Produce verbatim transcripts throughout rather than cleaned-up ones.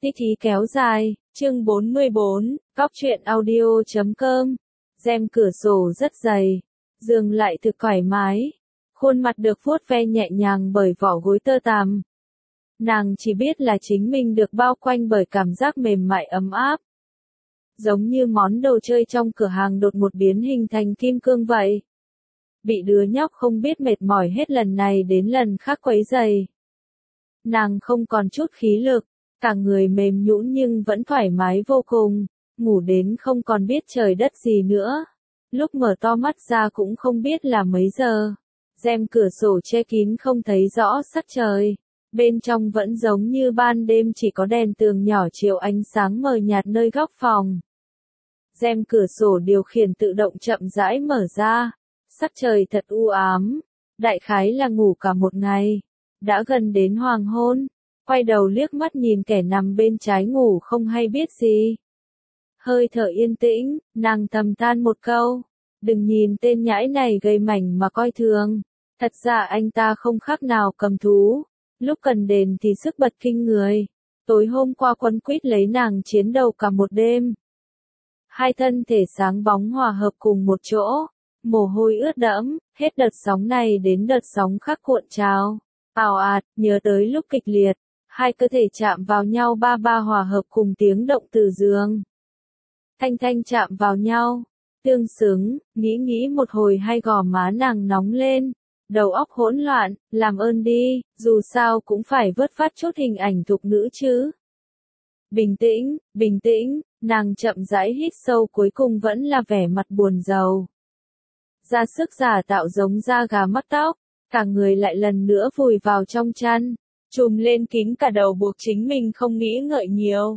Tích ý kéo dài, chương bốn mươi bốn, Cóc truyện audio chấm com. Rèm cửa sổ rất dày, giường lại thực thoải mái, khuôn mặt được vuốt ve nhẹ nhàng bởi vỏ gối tơ tằm. Nàng chỉ biết là chính mình được bao quanh bởi cảm giác mềm mại ấm áp. Giống như món đồ chơi trong cửa hàng đột một biến hình thành kim cương vậy. Bị đứa nhóc không biết mệt mỏi hết lần này đến lần khác quấy rầy. Nàng không còn chút khí lực, cả người mềm nhũn nhưng vẫn thoải mái vô cùng, ngủ đến không còn biết trời đất gì nữa. Lúc mở to mắt ra cũng không biết là mấy giờ. Rèm cửa sổ che kín không thấy rõ sắc trời. Bên trong vẫn giống như ban đêm, chỉ có đèn tường nhỏ chiếu ánh sáng mờ nhạt nơi góc phòng. Rèm cửa sổ điều khiển tự động chậm rãi mở ra. Sắc trời thật u ám. Đại khái là ngủ cả một ngày. Đã gần đến hoàng hôn. Quay đầu liếc mắt nhìn kẻ nằm bên trái ngủ không hay biết gì. Hơi thở yên tĩnh, nàng thầm than một câu. Đừng nhìn tên nhãi này gầy mảnh mà coi thường. Thật ra anh ta không khác nào cầm thú. Lúc cần đền thì sức bật kinh người. Tối hôm qua quấn quýt lấy nàng chiến đấu cả một đêm. Hai thân thể sáng bóng hòa hợp cùng một chỗ. Mồ hôi ướt đẫm, hết đợt sóng này đến đợt sóng khác cuộn trào. Ào ạt, nhớ tới lúc kịch liệt. Hai cơ thể chạm vào nhau ba ba hòa hợp cùng tiếng động từ giường. Thanh thanh chạm vào nhau. Tương xứng, nghĩ nghĩ một hồi hai gò má nàng nóng lên. Đầu óc hỗn loạn, làm ơn đi, dù sao cũng phải vớt phát chút hình ảnh thục nữ chứ. Bình tĩnh, bình tĩnh, nàng chậm rãi hít sâu, cuối cùng vẫn là vẻ mặt buồn rầu. Ra sức giả tạo giống da gà mắc tóc, cả người lại lần nữa vùi vào trong chăn, trùm lên kín cả đầu buộc chính mình không nghĩ ngợi nhiều.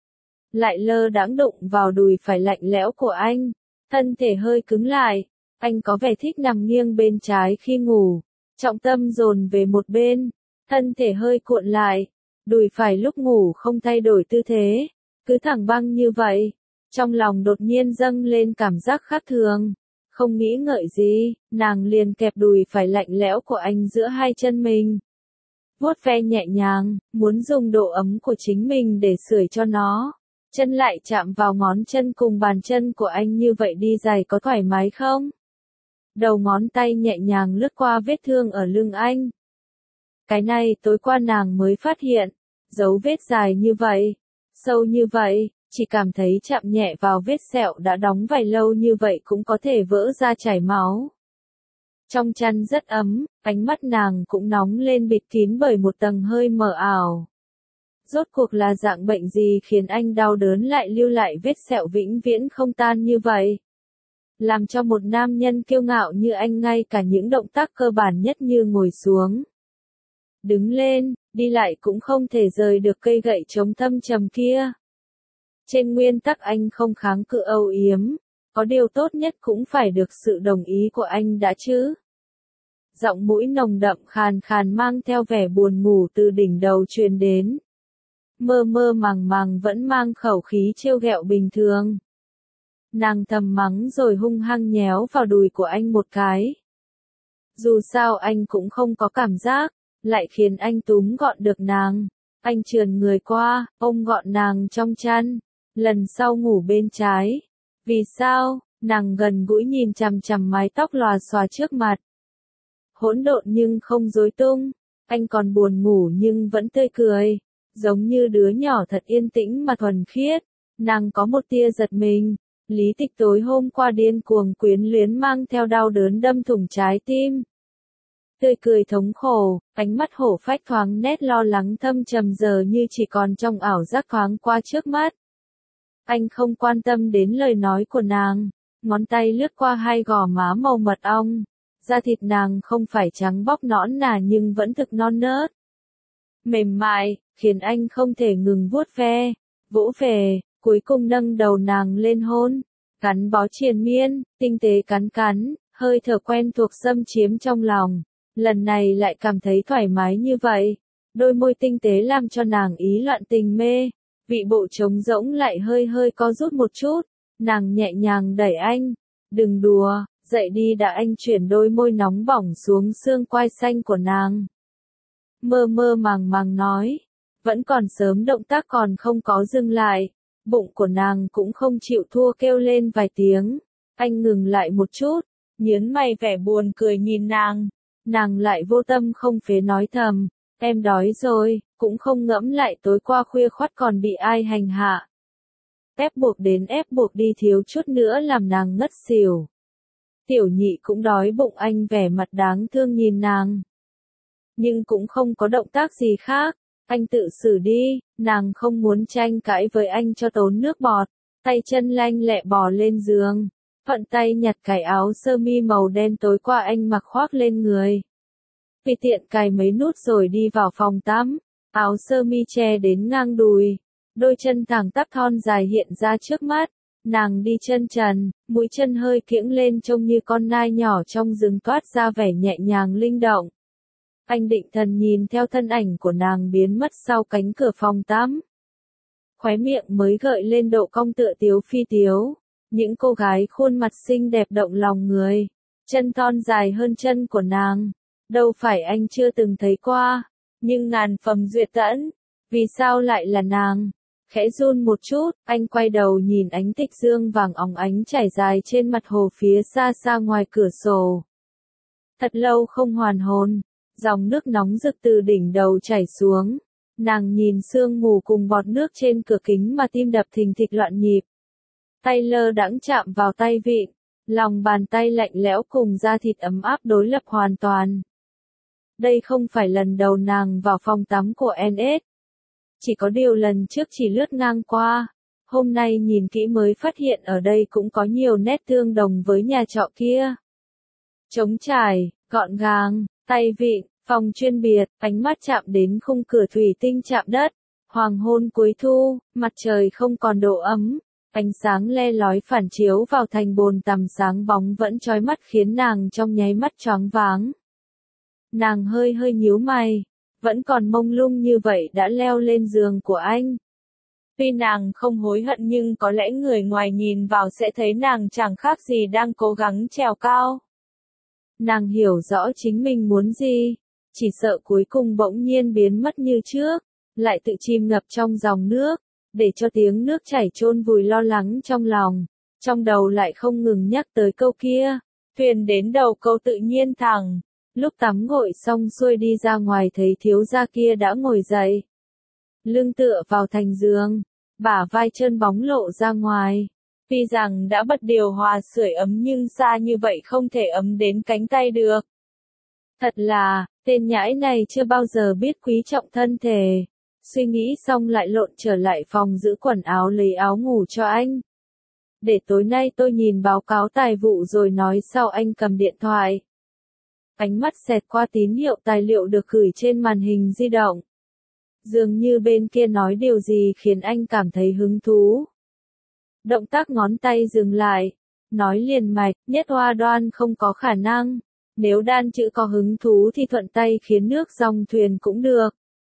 Lại lơ đãng đụng vào đùi phải lạnh lẽo của anh, thân thể hơi cứng lại. Anh có vẻ thích nằm nghiêng bên trái khi ngủ, trọng tâm dồn về một bên, thân thể hơi cuộn lại, đùi phải lúc ngủ không thay đổi tư thế, cứ thẳng băng như vậy. Trong lòng đột nhiên dâng lên cảm giác khác thường, không nghĩ ngợi gì, nàng liền kẹp đùi phải lạnh lẽo của anh giữa hai chân mình. Vuốt ve nhẹ nhàng, muốn dùng độ ấm của chính mình để sưởi cho nó. Chân lại chạm vào ngón chân cùng bàn chân của anh, như vậy đi giày có thoải mái không? Đầu ngón tay nhẹ nhàng lướt qua vết thương ở lưng anh. Cái này tối qua nàng mới phát hiện, dấu vết dài như vậy, sâu như vậy, chỉ cảm thấy chạm nhẹ vào vết sẹo đã đóng vài lâu như vậy cũng có thể vỡ ra chảy máu. Trong chăn rất ấm, ánh mắt nàng cũng nóng lên, bịt kín bởi một tầng hơi mờ ảo. Rốt cuộc là dạng bệnh gì khiến anh đau đớn lại lưu lại vết sẹo vĩnh viễn không tan như vậy? Làm cho một nam nhân kiêu ngạo như anh ngay cả những động tác cơ bản nhất như ngồi xuống, đứng lên, đi lại cũng không thể rời được cây gậy chống thâm trầm kia. Trên nguyên tắc anh không kháng cự âu yếm, có điều tốt nhất cũng phải được sự đồng ý của anh đã chứ. Giọng mũi nồng đậm khàn khàn mang theo vẻ buồn ngủ từ đỉnh đầu truyền đến. Mơ mơ màng màng vẫn mang khẩu khí trêu ghẹo bình thường. Nàng thầm mắng rồi hung hăng nhéo vào đùi của anh một cái. Dù sao anh cũng không có cảm giác, lại khiến anh túm gọn được nàng. Anh trườn người qua, ôm gọn nàng trong chăn. Lần sau ngủ bên trái. Vì sao? Nàng gần gũi nhìn chằm chằm mái tóc lòa xòa trước mặt. Hỗn độn nhưng không rối tung. Anh còn buồn ngủ nhưng vẫn tươi cười. Giống như đứa nhỏ thật yên tĩnh mà thuần khiết. Nàng có một tia giật mình. Lý Tịch tối hôm qua điên cuồng quyến luyến mang theo đau đớn đâm thủng trái tim. Tươi cười thống khổ, ánh mắt hổ phách thoáng nét lo lắng thâm trầm giờ như chỉ còn trong ảo giác thoáng qua trước mắt. Anh không quan tâm đến lời nói của nàng, ngón tay lướt qua hai gò má màu mật ong. Da thịt nàng không phải trắng bóc nõn nà nhưng vẫn thực non nớt. Mềm mại, khiến anh không thể ngừng vuốt ve, vỗ về. Cuối cùng nâng đầu nàng lên hôn, cắn bó triền miên, tinh tế cắn cắn, hơi thở quen thuộc xâm chiếm trong lòng. Lần này lại cảm thấy thoải mái như vậy. Đôi môi tinh tế làm cho nàng ý loạn tình mê. Vị bộ trống rỗng lại hơi hơi co rút một chút. Nàng nhẹ nhàng đẩy anh. Đừng đùa, dậy đi đã. Anh chuyển đôi môi nóng bỏng xuống xương quai xanh của nàng. Mơ mơ màng màng nói. Vẫn còn sớm, động tác còn không có dừng lại. Bụng của nàng cũng không chịu thua, kêu lên vài tiếng. Anh ngừng lại một chút, nhướng mày vẻ buồn cười nhìn nàng. Nàng lại vô tâm không phế nói thầm, em đói rồi, cũng không ngẫm lại tối qua khuya khoắt còn bị ai hành hạ. Ép buộc đến ép buộc đi, thiếu chút nữa làm nàng ngất xỉu. Tiểu nhị cũng đói bụng, anh vẻ mặt đáng thương nhìn nàng. Nhưng cũng không có động tác gì khác, anh tự xử đi, nàng không muốn tranh cãi với anh cho tốn nước bọt, tay chân lanh lẹ bò lên giường, thuận tay nhặt cái áo sơ mi màu đen tối qua anh mặc khoác lên người. Vì tiện cài mấy nút rồi đi vào phòng tắm, áo sơ mi che đến ngang đùi, đôi chân thẳng tắp thon dài hiện ra trước mắt, nàng đi chân trần, mũi chân hơi kiễng lên trông như con nai nhỏ trong rừng, toát ra vẻ nhẹ nhàng linh động. Anh định thần nhìn theo thân ảnh của nàng biến mất sau cánh cửa phòng tắm. Khóe miệng mới gợi lên độ cong tựa tiếu phi tiếu. Những cô gái khuôn mặt xinh đẹp động lòng người. Chân thon dài hơn chân của nàng. Đâu phải anh chưa từng thấy qua. Nhưng ngàn phẩm duyệt tẫn. Vì sao lại là nàng? Khẽ run một chút, anh quay đầu nhìn ánh tịch dương vàng óng ánh trải dài trên mặt hồ phía xa xa ngoài cửa sổ. Thật lâu không hoàn hồn. Dòng nước nóng rực từ đỉnh đầu chảy xuống. Nàng nhìn sương mù cùng bọt nước trên cửa kính mà tim đập thình thịch loạn nhịp. Tay lơ đãng chạm vào tay vịn. Lòng bàn tay lạnh lẽo cùng da thịt ấm áp đối lập hoàn toàn. Đây không phải lần đầu nàng vào phòng tắm của en ét. Chỉ có điều lần trước chỉ lướt ngang qua. Hôm nay nhìn kỹ mới phát hiện ở đây cũng có nhiều nét tương đồng với nhà trọ kia. Trống trải, gọn gàng. Tay vịn, phòng chuyên biệt, ánh mắt chạm đến khung cửa thủy tinh chạm đất. Hoàng hôn cuối thu, mặt trời không còn độ ấm. Ánh sáng le lói phản chiếu vào thành bồn tắm sáng bóng vẫn chói mắt khiến nàng trong nháy mắt choáng váng. Nàng hơi hơi nhíu mày, vẫn còn mông lung như vậy đã leo lên giường của anh. Tuy nàng không hối hận nhưng có lẽ người ngoài nhìn vào sẽ thấy nàng chẳng khác gì đang cố gắng trèo cao. Nàng hiểu rõ chính mình muốn gì, chỉ sợ cuối cùng bỗng nhiên biến mất như trước, lại tự chìm ngập trong dòng nước, để cho tiếng nước chảy chôn vùi lo lắng trong lòng, trong đầu lại không ngừng nhắc tới câu kia, thuyền đến đầu câu tự nhiên thẳng. Lúc tắm gội xong xuôi đi ra ngoài thấy thiếu gia kia đã ngồi dậy, lưng tựa vào thành giường, bả vai chân bóng lộ ra ngoài. Tuy rằng đã bật điều hòa sưởi ấm nhưng xa như vậy không thể ấm đến cánh tay được. Thật là, tên nhãi này chưa bao giờ biết quý trọng thân thể. Suy nghĩ xong lại lộn trở lại phòng giữ quần áo lấy áo ngủ cho anh. Để tối nay tôi nhìn báo cáo tài vụ rồi nói sau, anh cầm điện thoại. Ánh mắt xẹt qua tín hiệu tài liệu được gửi trên màn hình di động. Dường như bên kia nói điều gì khiến anh cảm thấy hứng thú. Động tác ngón tay dừng lại, nói liền mạch, Nhất Hoa Đoan không có khả năng, nếu đan chữ có hứng thú thì thuận tay khiến nước dòng thuyền cũng được.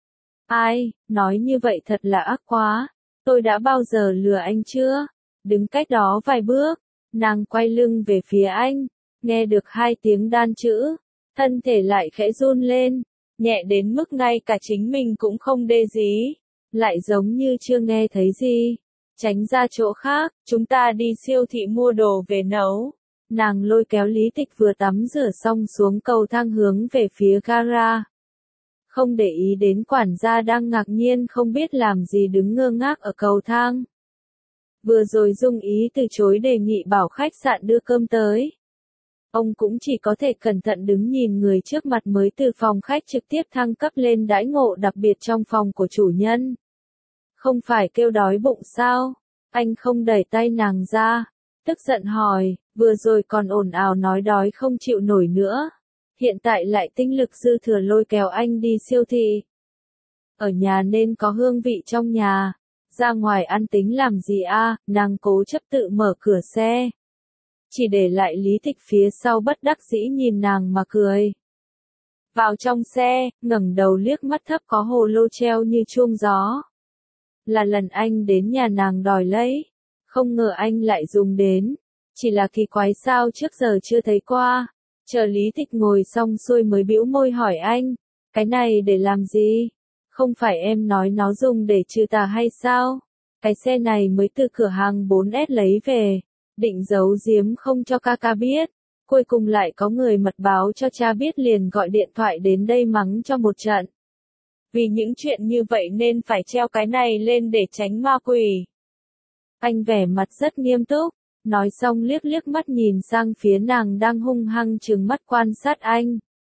Ai, nói như vậy thật là ác quá, tôi đã bao giờ lừa anh chưa? Đứng cách đó vài bước, nàng quay lưng về phía anh, nghe được hai tiếng đan chữ, thân thể lại khẽ run lên, nhẹ đến mức ngay cả chính mình cũng không đê gì, lại giống như chưa nghe thấy gì. Tránh ra chỗ khác, chúng ta đi siêu thị mua đồ về nấu. Nàng lôi kéo Lý Tịch vừa tắm rửa xong xuống cầu thang hướng về phía gara. Không để ý đến quản gia đang ngạc nhiên không biết làm gì đứng ngơ ngác ở cầu thang. Vừa rồi Dung ý từ chối đề nghị bảo khách sạn đưa cơm tới. Ông cũng chỉ có thể cẩn thận đứng nhìn người trước mặt mới từ phòng khách trực tiếp thăng cấp lên đãi ngộ đặc biệt trong phòng của chủ nhân. Không phải kêu đói bụng sao? Anh không đẩy tay nàng ra. Tức giận hỏi, vừa rồi còn ồn ào nói đói không chịu nổi nữa. Hiện tại lại tinh lực dư thừa lôi kéo anh đi siêu thị. Ở nhà nên có hương vị trong nhà. Ra ngoài ăn tính làm gì a? Nàng cố chấp tự mở cửa xe. Chỉ để lại Lý Tịch phía sau bất đắc dĩ nhìn nàng mà cười. Vào trong xe, ngẩng đầu liếc mắt thấp có hồ lô treo như chuông gió. Là lần anh đến nhà nàng đòi lấy. Không ngờ anh lại dùng đến. Chỉ là kỳ quái sao trước giờ chưa thấy qua. Chờ Lý Tịch ngồi xong xuôi mới bĩu môi hỏi anh. Cái này để làm gì? Không phải em nói nó dùng để trừ tà hay sao? Cái xe này mới từ cửa hàng bốn S lấy về, định giấu giếm không cho ca ca biết. Cuối cùng lại có người mật báo cho cha biết liền gọi điện thoại đến đây mắng cho một trận. Vì những chuyện như vậy nên phải treo cái này lên để tránh ma quỷ. Anh vẻ mặt rất nghiêm túc, nói xong liếc liếc mắt nhìn sang phía nàng đang hung hăng trừng mắt quan sát anh.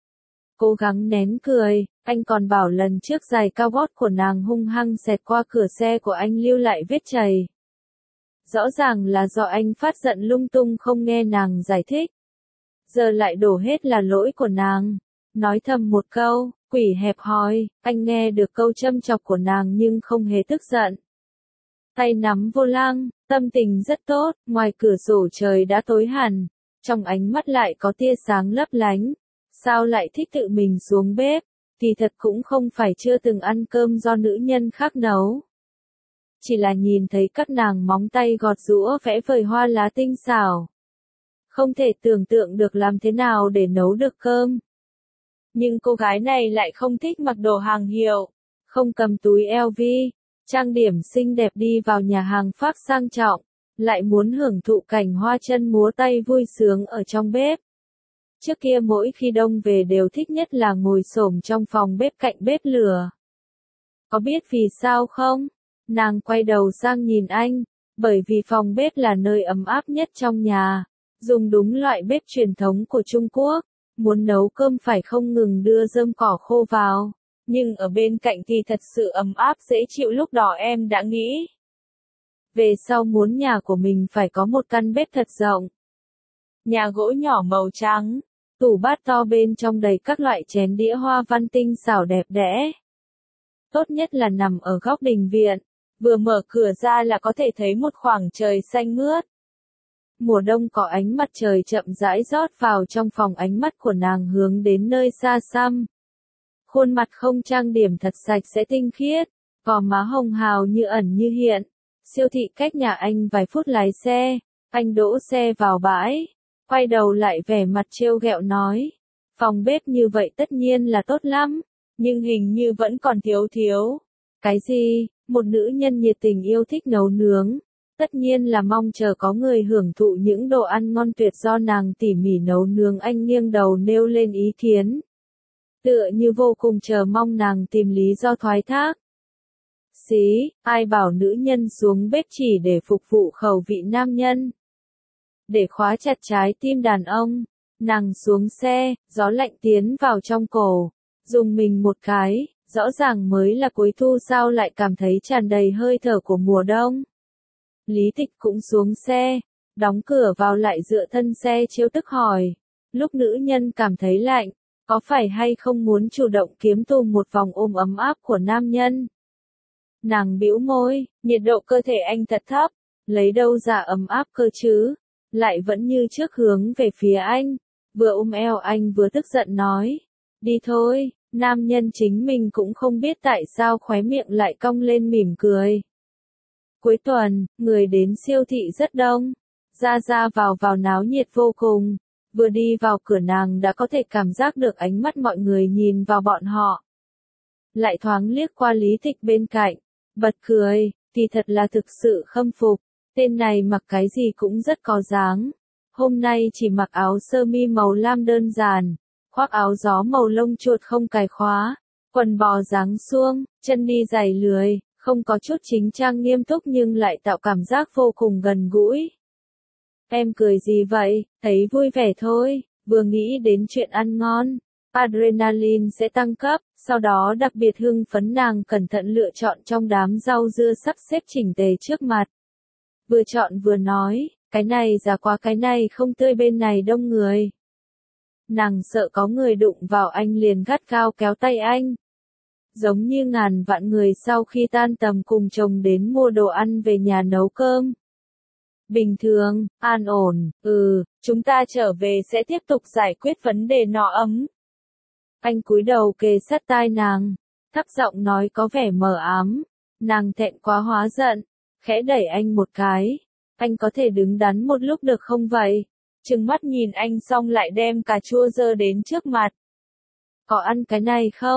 Cố gắng nén cười, anh còn bảo lần trước giày cao gót của nàng hung hăng xẹt qua cửa xe của anh lưu lại vết chày. Rõ ràng là do anh phát giận lung tung không nghe nàng giải thích. Giờ lại đổ hết là lỗi của nàng. Nói thầm một câu, quỷ hẹp hòi, anh nghe được câu châm chọc của nàng nhưng không hề tức giận. Tay nắm vô lăng, tâm tình rất tốt, ngoài cửa sổ trời đã tối hẳn, trong ánh mắt lại có tia sáng lấp lánh. Sao lại thích tự mình xuống bếp, thì thật cũng không phải chưa từng ăn cơm do nữ nhân khác nấu. Chỉ là nhìn thấy các nàng móng tay gọt giũa vẽ vời hoa lá tinh xảo. Không thể tưởng tượng được làm thế nào để nấu được cơm. Nhưng cô gái này lại không thích mặc đồ hàng hiệu, không cầm túi L V, trang điểm xinh đẹp đi vào nhà hàng Pháp sang trọng, lại muốn hưởng thụ cảnh hoa chân múa tay vui sướng ở trong bếp. Trước kia mỗi khi đông về đều thích nhất là ngồi xổm trong phòng bếp cạnh bếp lửa. Có biết vì sao không? Nàng quay đầu sang nhìn anh, bởi vì phòng bếp là nơi ấm áp nhất trong nhà, dùng đúng loại bếp truyền thống của Trung Quốc, muốn nấu cơm phải không ngừng đưa rơm cỏ khô vào, nhưng ở bên cạnh thì thật sự ấm áp dễ chịu. Lúc đó em đã nghĩ, về sau muốn nhà của mình phải có một căn bếp thật rộng. Nhà gỗ nhỏ màu trắng, tủ bát to bên trong đầy các loại chén đĩa hoa văn tinh xảo đẹp đẽ. Tốt nhất là nằm ở góc đình viện, vừa mở cửa ra là có thể thấy một khoảng trời xanh mướt. Mùa đông có ánh mặt trời chậm rãi rót vào trong phòng, ánh mắt của nàng hướng đến nơi xa xăm. Khuôn mặt không trang điểm thật sạch sẽ tinh khiết, gò má hồng hào như ẩn như hiện. Siêu thị cách nhà anh vài phút lái xe, anh đỗ xe vào bãi, quay đầu lại vẻ mặt trêu ghẹo nói, phòng bếp như vậy tất nhiên là tốt lắm, nhưng hình như vẫn còn thiếu thiếu. Cái gì? Một nữ nhân nhiệt tình yêu thích nấu nướng, tất nhiên là mong chờ có người hưởng thụ những đồ ăn ngon tuyệt do nàng tỉ mỉ nấu nướng. Anh nghiêng đầu nêu lên ý kiến, tựa như vô cùng chờ mong nàng tìm lý do thoái thác. Xí, ai bảo nữ nhân xuống bếp chỉ để phục vụ khẩu vị nam nhân. Để khóa chặt trái tim đàn ông, nàng xuống xe, gió lạnh tiến vào trong cổ, dùng mình một cái, rõ ràng mới là cuối thu sao lại cảm thấy tràn đầy hơi thở của mùa đông. Lý Tịch cũng xuống xe, đóng cửa vào lại dựa thân xe trêu tức hỏi, lúc nữ nhân cảm thấy lạnh, có phải hay không muốn chủ động kiếm tù một vòng ôm ấm áp của nam nhân? Nàng bĩu môi, nhiệt độ cơ thể anh thật thấp, lấy đâu ra ấm áp cơ chứ? Lại vẫn như trước hướng về phía anh, vừa ôm eo anh vừa tức giận nói, đi thôi. Nam nhân chính mình cũng không biết tại sao khóe miệng lại cong lên mỉm cười. Cuối tuần, người đến siêu thị rất đông, ra ra vào vào náo nhiệt vô cùng, vừa đi vào cửa nàng đã có thể cảm giác được ánh mắt mọi người nhìn vào bọn họ. Lại thoáng liếc qua Lý Tịch bên cạnh, bật cười, thì thật là thực sự khâm phục, tên này mặc cái gì cũng rất có dáng. Hôm nay chỉ mặc áo sơ mi màu lam đơn giản, khoác áo gió màu lông chuột không cài khóa, quần bò dáng suông, chân đi giày lười, không có chút chính trang nghiêm túc nhưng lại tạo cảm giác vô cùng gần gũi. Em cười gì vậy? Thấy vui vẻ thôi, vừa nghĩ đến chuyện ăn ngon, adrenaline sẽ tăng cấp, sau đó đặc biệt hưng phấn. Nàng cẩn thận lựa chọn trong đám rau dưa sắp xếp chỉnh tề trước mặt. Vừa chọn vừa nói, cái này già quá, cái này không tươi, bên này đông người. Nàng sợ có người đụng vào anh liền gắt gao kéo tay anh. Giống như ngàn vạn người sau khi tan tầm cùng chồng đến mua đồ ăn về nhà nấu cơm. Bình thường, an ổn, ừ, chúng ta trở về sẽ tiếp tục giải quyết vấn đề nọ ấm. Anh cúi đầu kề sát tai nàng, thấp giọng nói có vẻ mờ ám. Nàng thẹn quá hóa giận, khẽ đẩy anh một cái. Anh có thể đứng đắn một lúc được không vậy? Trừng mắt nhìn anh xong lại đem cà chua dơ đến trước mặt. Có ăn cái này không?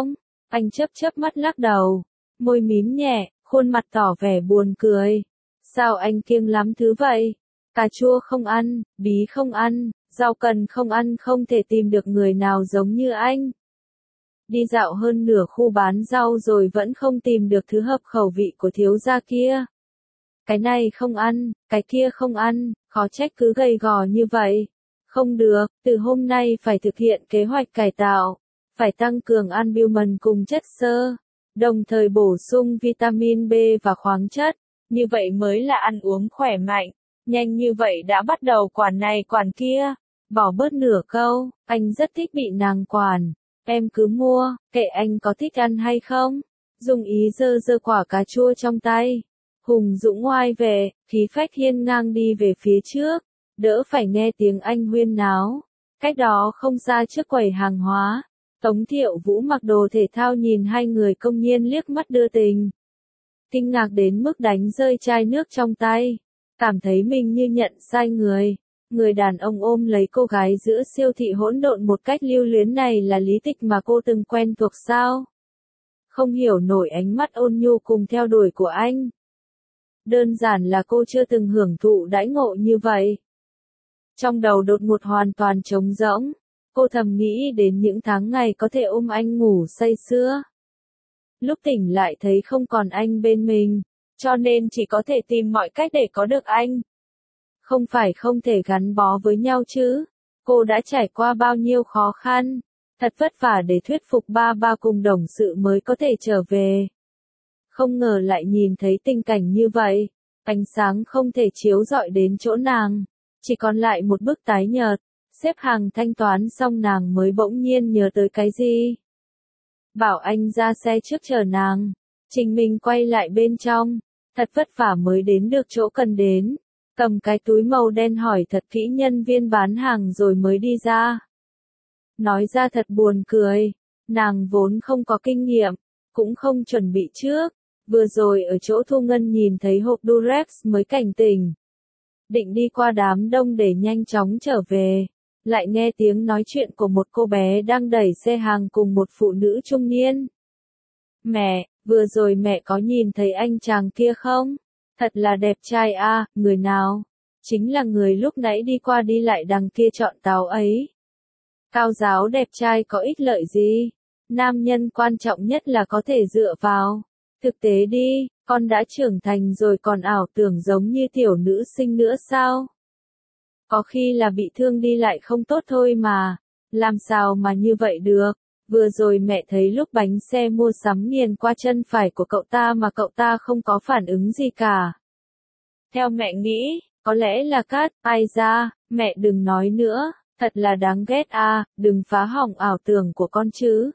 Anh chớp chớp mắt lắc đầu, môi mím nhẹ, khuôn mặt tỏ vẻ buồn cười. Sao anh kiêng lắm thứ vậy? Cà chua không ăn, bí không ăn, rau cần không ăn, không thể tìm được người nào giống như anh. Đi dạo hơn nửa khu bán rau rồi vẫn không tìm được thứ hợp khẩu vị của thiếu gia kia. Cái này không ăn, cái kia không ăn, khó trách cứ gầy gò như vậy. Không được, từ hôm nay phải thực hiện kế hoạch cải tạo, phải tăng cường albumin cùng chất xơ, đồng thời bổ sung vitamin B và khoáng chất, như vậy mới là ăn uống khỏe mạnh. Nhanh như vậy đã bắt đầu quản này quản kia, bỏ bớt nửa câu, anh rất thích bị nàng quản, em cứ mua, kệ anh có thích ăn hay không. Dung Ý giơ giơ quả cà chua trong tay, hùng dũng ngoai về, khí phách hiên ngang đi về phía trước, đỡ phải nghe tiếng anh huyên náo. Cách đó không xa trước quầy hàng hóa, Tống Thiệu Vũ mặc đồ thể thao nhìn hai người công nhiên liếc mắt đưa tình. Kinh ngạc đến mức đánh rơi chai nước trong tay, cảm thấy mình như nhận sai người. Người đàn ông ôm lấy cô gái giữa siêu thị hỗn độn một cách lưu luyến này là Lý Tịch mà cô từng quen thuộc sao? Không hiểu nổi ánh mắt ôn nhu cùng theo đuổi của anh. Đơn giản là cô chưa từng hưởng thụ đãi ngộ như vậy. Trong đầu đột ngột hoàn toàn trống rỗng, cô thầm nghĩ đến những tháng ngày có thể ôm anh ngủ say sưa. Lúc tỉnh lại thấy không còn anh bên mình, cho nên chỉ có thể tìm mọi cách để có được anh. Không phải không thể gắn bó với nhau chứ, cô đã trải qua bao nhiêu khó khăn, thật vất vả để thuyết phục ba ba cùng đồng sự mới có thể trở về. Không ngờ lại nhìn thấy tình cảnh như vậy, ánh sáng không thể chiếu rọi đến chỗ nàng, chỉ còn lại một bức tái nhợt, xếp hàng thanh toán xong nàng mới bỗng nhiên nhớ tới cái gì. Bảo anh ra xe trước chờ nàng, Trình Minh quay lại bên trong, thật vất vả mới đến được chỗ cần đến, cầm cái túi màu đen hỏi thật kỹ nhân viên bán hàng rồi mới đi ra. Nói ra thật buồn cười, nàng vốn không có kinh nghiệm, cũng không chuẩn bị trước, vừa rồi ở chỗ thu ngân nhìn thấy hộp Durex mới cảnh tỉnh. Định đi qua đám đông để nhanh chóng trở về, lại nghe tiếng nói chuyện của một cô bé đang đẩy xe hàng cùng một phụ nữ trung niên. Mẹ, vừa rồi mẹ có nhìn thấy anh chàng kia không? Thật là đẹp trai à, người nào? Chính là người lúc nãy đi qua đi lại đằng kia chọn tàu ấy. Cao giáo đẹp trai có ích lợi gì? Nam nhân quan trọng nhất là có thể dựa vào. Thực tế đi, con đã trưởng thành rồi còn ảo tưởng giống như tiểu nữ sinh nữa sao? Có khi là bị thương đi lại không tốt thôi mà, làm sao mà như vậy được? Vừa rồi mẹ thấy lúc bánh xe mua sắm nghiền qua chân phải của cậu ta mà cậu ta không có phản ứng gì cả. Theo mẹ nghĩ, có lẽ là cát, ai ra, mẹ đừng nói nữa, thật là đáng ghét à, đừng phá hỏng ảo tưởng của con chứ.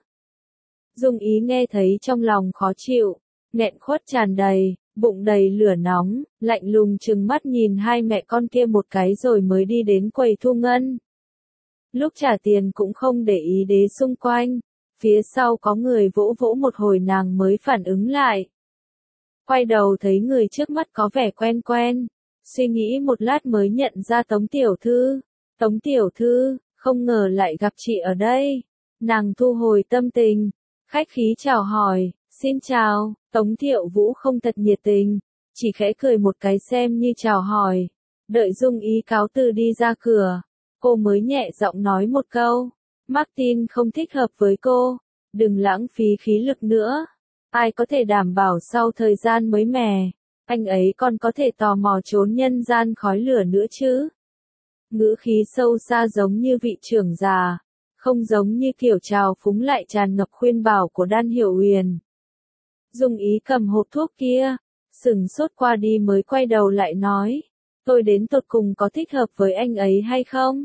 Dung Ý nghe thấy trong lòng khó chịu, nghẹn khuất tràn đầy, bụng đầy lửa nóng, lạnh lùng trừng mắt nhìn hai mẹ con kia một cái rồi mới đi đến quầy thu ngân. Lúc trả tiền cũng không để ý đến xung quanh, phía sau có người vỗ vỗ một hồi nàng mới phản ứng lại. Quay đầu thấy người trước mắt có vẻ quen quen, suy nghĩ một lát mới nhận ra Tống tiểu thư. Tống tiểu thư, không ngờ lại gặp chị ở đây. Nàng thu hồi tâm tình, khách khí chào hỏi, xin chào. Tống Thiệu Vũ không thật nhiệt tình, chỉ khẽ cười một cái xem như chào hỏi. Đợi Dung Ý cáo từ đi ra cửa, cô mới nhẹ giọng nói một câu. Martin không thích hợp với cô, đừng lãng phí khí lực nữa. Ai có thể đảm bảo sau thời gian mới mẻ, anh ấy còn có thể tò mò trốn nhân gian khói lửa nữa chứ. Ngữ khí sâu xa giống như vị trưởng già, không giống như kiểu trào phúng lại tràn ngập khuyên bảo của Đan Hiểu Huyền. Dung Ý cầm hộp thuốc kia, sừng sốt qua đi mới quay đầu lại nói, tôi đến tột cùng có thích hợp với anh ấy hay không?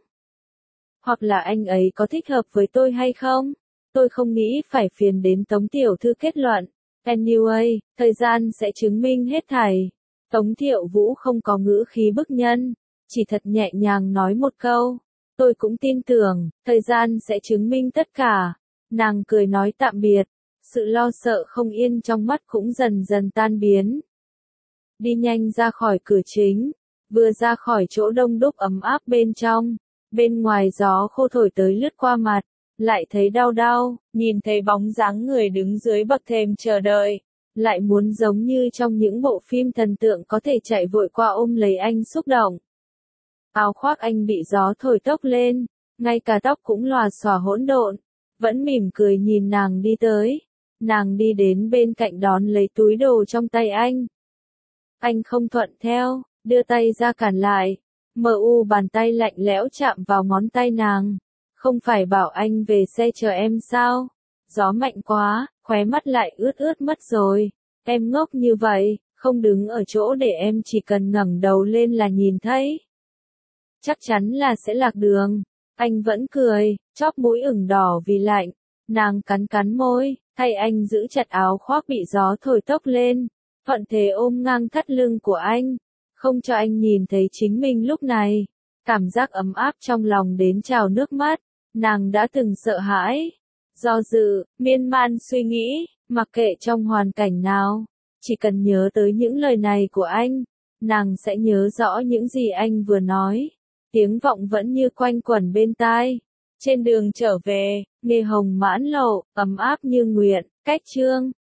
Hoặc là anh ấy có thích hợp với tôi hay không? Tôi không nghĩ phải phiền đến Tống tiểu thư kết luận. Anyway, thời gian sẽ chứng minh hết thảy. Tống Thiệu Vũ không có ngữ khí bức nhân, chỉ thật nhẹ nhàng nói một câu. Tôi cũng tin tưởng, thời gian sẽ chứng minh tất cả. Nàng cười nói tạm biệt, sự lo sợ không yên trong mắt cũng dần dần tan biến. Đi nhanh ra khỏi cửa chính, vừa ra khỏi chỗ đông đúc ấm áp bên trong, bên ngoài gió khô thổi tới lướt qua mặt, lại thấy đau đau, nhìn thấy bóng dáng người đứng dưới bậc thềm chờ đợi, lại muốn giống như trong những bộ phim thần tượng có thể chạy vội qua ôm lấy anh xúc động. Áo khoác anh bị gió thổi tốc lên, ngay cả tóc cũng lòa xòa hỗn độn, vẫn mỉm cười nhìn nàng đi tới. Nàng đi đến bên cạnh đón lấy túi đồ trong tay anh. Anh không thuận theo, đưa tay ra cản lại. Mờ u bàn tay lạnh lẽo chạm vào ngón tay nàng. Không phải bảo anh về xe chờ em sao? Gió mạnh quá, khóe mắt lại ướt ướt mất rồi. Em ngốc như vậy, không đứng ở chỗ để em chỉ cần ngẩng đầu lên là nhìn thấy. Chắc chắn là sẽ lạc đường. Anh vẫn cười, chóp mũi ửng đỏ vì lạnh. Nàng cắn cắn môi, thay anh giữ chặt áo khoác bị gió thổi tốc lên. Thuận thế ôm ngang thắt lưng của anh, không cho anh nhìn thấy chính mình lúc này. Cảm giác ấm áp trong lòng đến trào nước mắt. Nàng đã từng sợ hãi, do dự, miên man suy nghĩ, mặc kệ trong hoàn cảnh nào. Chỉ cần nhớ tới những lời này của anh, nàng sẽ nhớ rõ những gì anh vừa nói. Tiếng vọng vẫn như quanh quẩn bên tai. Trên đường trở về, Nghê Hồng mãn lộ, ấm áp như nguyện, cách chương.